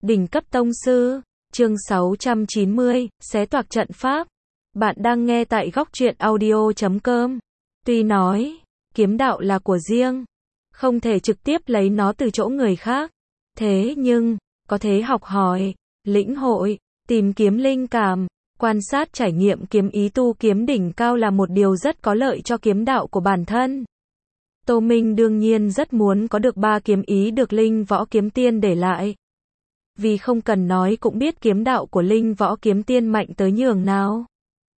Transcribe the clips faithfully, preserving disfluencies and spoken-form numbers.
Đỉnh cấp tông sư, chương sáu trăm chín mươi, xé toạc trận pháp. Bạn đang nghe tại góc truyện audio chấm com. Tuy nói, kiếm đạo là của riêng, không thể trực tiếp lấy nó từ chỗ người khác. Thế nhưng, có thể học hỏi, lĩnh hội, tìm kiếm linh cảm, quan sát trải nghiệm kiếm ý tu kiếm đỉnh cao là một điều rất có lợi cho kiếm đạo của bản thân. Tô Minh đương nhiên rất muốn có được ba kiếm ý được Linh Võ Kiếm Tiên để lại. Vì không cần nói cũng biết kiếm đạo của Linh Võ Kiếm Tiên mạnh tới nhường nào.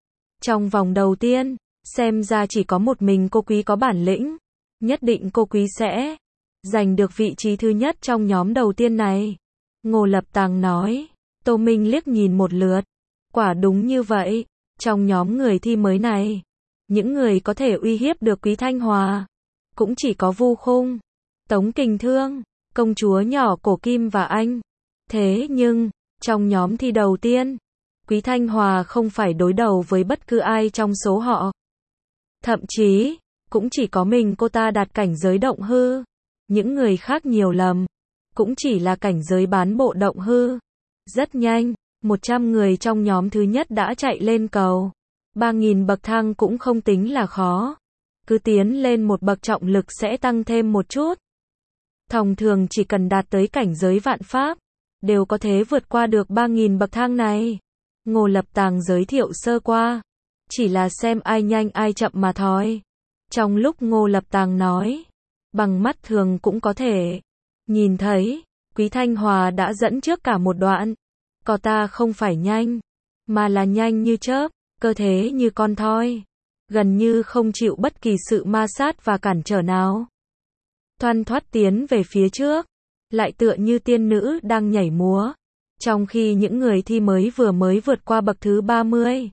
Trong vòng đầu tiên, xem ra chỉ có một mình cô Quý có bản lĩnh. Nhất định cô Quý sẽ giành được vị trí thứ nhất trong nhóm đầu tiên này. Ngô Lập Tàng nói. Tô Minh liếc nhìn một lượt. Quả đúng như vậy. Trong nhóm người thi mới này, những người có thể uy hiếp được Quý Thanh Hòa cũng chỉ có Vu Khung, Tống Kình Thương, công chúa nhỏ Cổ Kim và anh. Thế nhưng, trong nhóm thi đầu tiên, Quý Thanh Hòa không phải đối đầu với bất cứ ai trong số họ. Thậm chí, cũng chỉ có mình cô ta đạt cảnh giới động hư. Những người khác nhiều lầm, cũng chỉ là cảnh giới bán bộ động hư. Rất nhanh, một trăm người trong nhóm thứ nhất đã chạy lên cầu. ba nghìn bậc thang cũng không tính là khó. Cứ tiến lên một bậc trọng lực sẽ tăng thêm một chút. Thông thường chỉ cần đạt tới cảnh giới vạn pháp, đều có thể vượt qua được ba nghìn bậc thang này. Ngô Lập Tàng giới thiệu sơ qua, chỉ là xem ai nhanh ai chậm mà thôi. Trong lúc Ngô Lập Tàng nói, bằng mắt thường cũng có thể nhìn thấy, Quý Thanh Hòa đã dẫn trước cả một đoạn. Cô ta không phải nhanh, mà là nhanh như chớp, cơ thế như con thoi, gần như không chịu bất kỳ sự ma sát và cản trở nào. Thoăn thoắt tiến về phía trước, lại tựa như tiên nữ đang nhảy múa, trong khi những người thi mới vừa mới vượt qua bậc thứ ba mươi.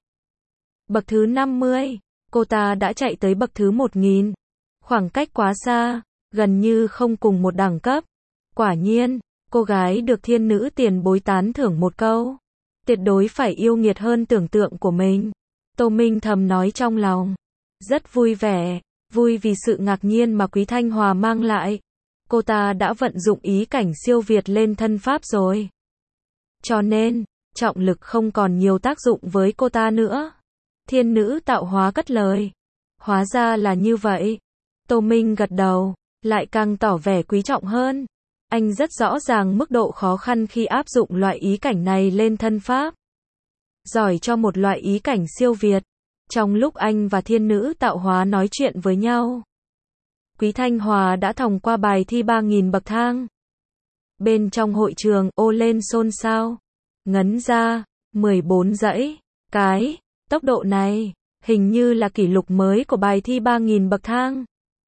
Bậc thứ năm mươi, cô ta đã chạy tới bậc thứ một nghìn. Khoảng cách quá xa, gần như không cùng một đẳng cấp. Quả nhiên, cô gái được thiên nữ tiền bối tán thưởng một câu. Tuyệt đối phải yêu nghiệt hơn tưởng tượng của mình. Tô Minh thầm nói trong lòng. Rất vui vẻ, vui vì sự ngạc nhiên mà Quý Thanh Hòa mang lại. Cô ta đã vận dụng ý cảnh siêu việt lên thân pháp rồi. Cho nên, trọng lực không còn nhiều tác dụng với cô ta nữa. Thiên nữ tạo hóa cất lời. Hóa ra là như vậy. Tô Minh gật đầu, lại càng tỏ vẻ quý trọng hơn. Anh rất rõ ràng mức độ khó khăn khi áp dụng loại ý cảnh này lên thân pháp. Giỏi cho một loại ý cảnh siêu việt. Trong lúc anh và thiên nữ tạo hóa nói chuyện với nhau, Quý Thanh Hòa đã thòng qua bài thi ba nghìn bậc thang. Bên trong hội trường ô lên xôn xao. Ngấn ra, mười bốn dãy. Cái, tốc độ này, hình như là kỷ lục mới của bài thi ba nghìn bậc thang.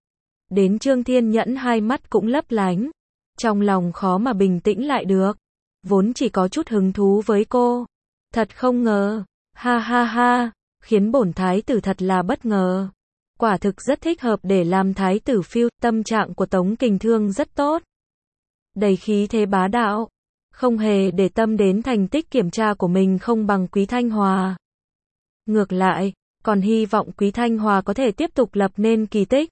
Đến Trương Thiên Nhẫn hai mắt cũng lấp lánh. Trong lòng khó mà bình tĩnh lại được. Vốn chỉ có chút hứng thú với cô. Thật không ngờ. Ha ha ha. Khiến bổn thái tử thật là bất ngờ. Quả thực rất thích hợp để làm thái tử phiêu. Tâm trạng của Tống Kình Thương rất tốt. Đầy khí thế bá đạo. Không hề để tâm đến thành tích kiểm tra của mình không bằng Quý Thanh Hòa. Ngược lại, còn hy vọng Quý Thanh Hòa có thể tiếp tục lập nên kỳ tích.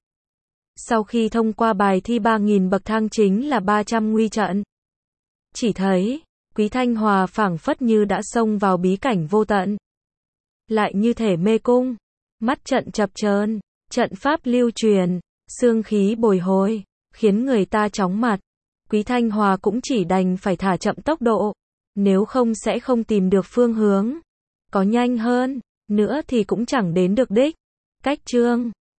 Sau khi thông qua bài thi ba nghìn bậc thang chính là ba trăm nguy trận. Chỉ thấy, Quý Thanh Hòa phảng phất như đã xông vào bí cảnh vô tận. Lại như thể mê cung, mắt trận chập chờn, trận pháp lưu truyền, xương khí bồi hồi, khiến người ta chóng mặt. Quý Thanh Hòa cũng chỉ đành phải thả chậm tốc độ, nếu không sẽ không tìm được phương hướng. Có nhanh hơn nữa thì cũng chẳng đến được đích. Cách chương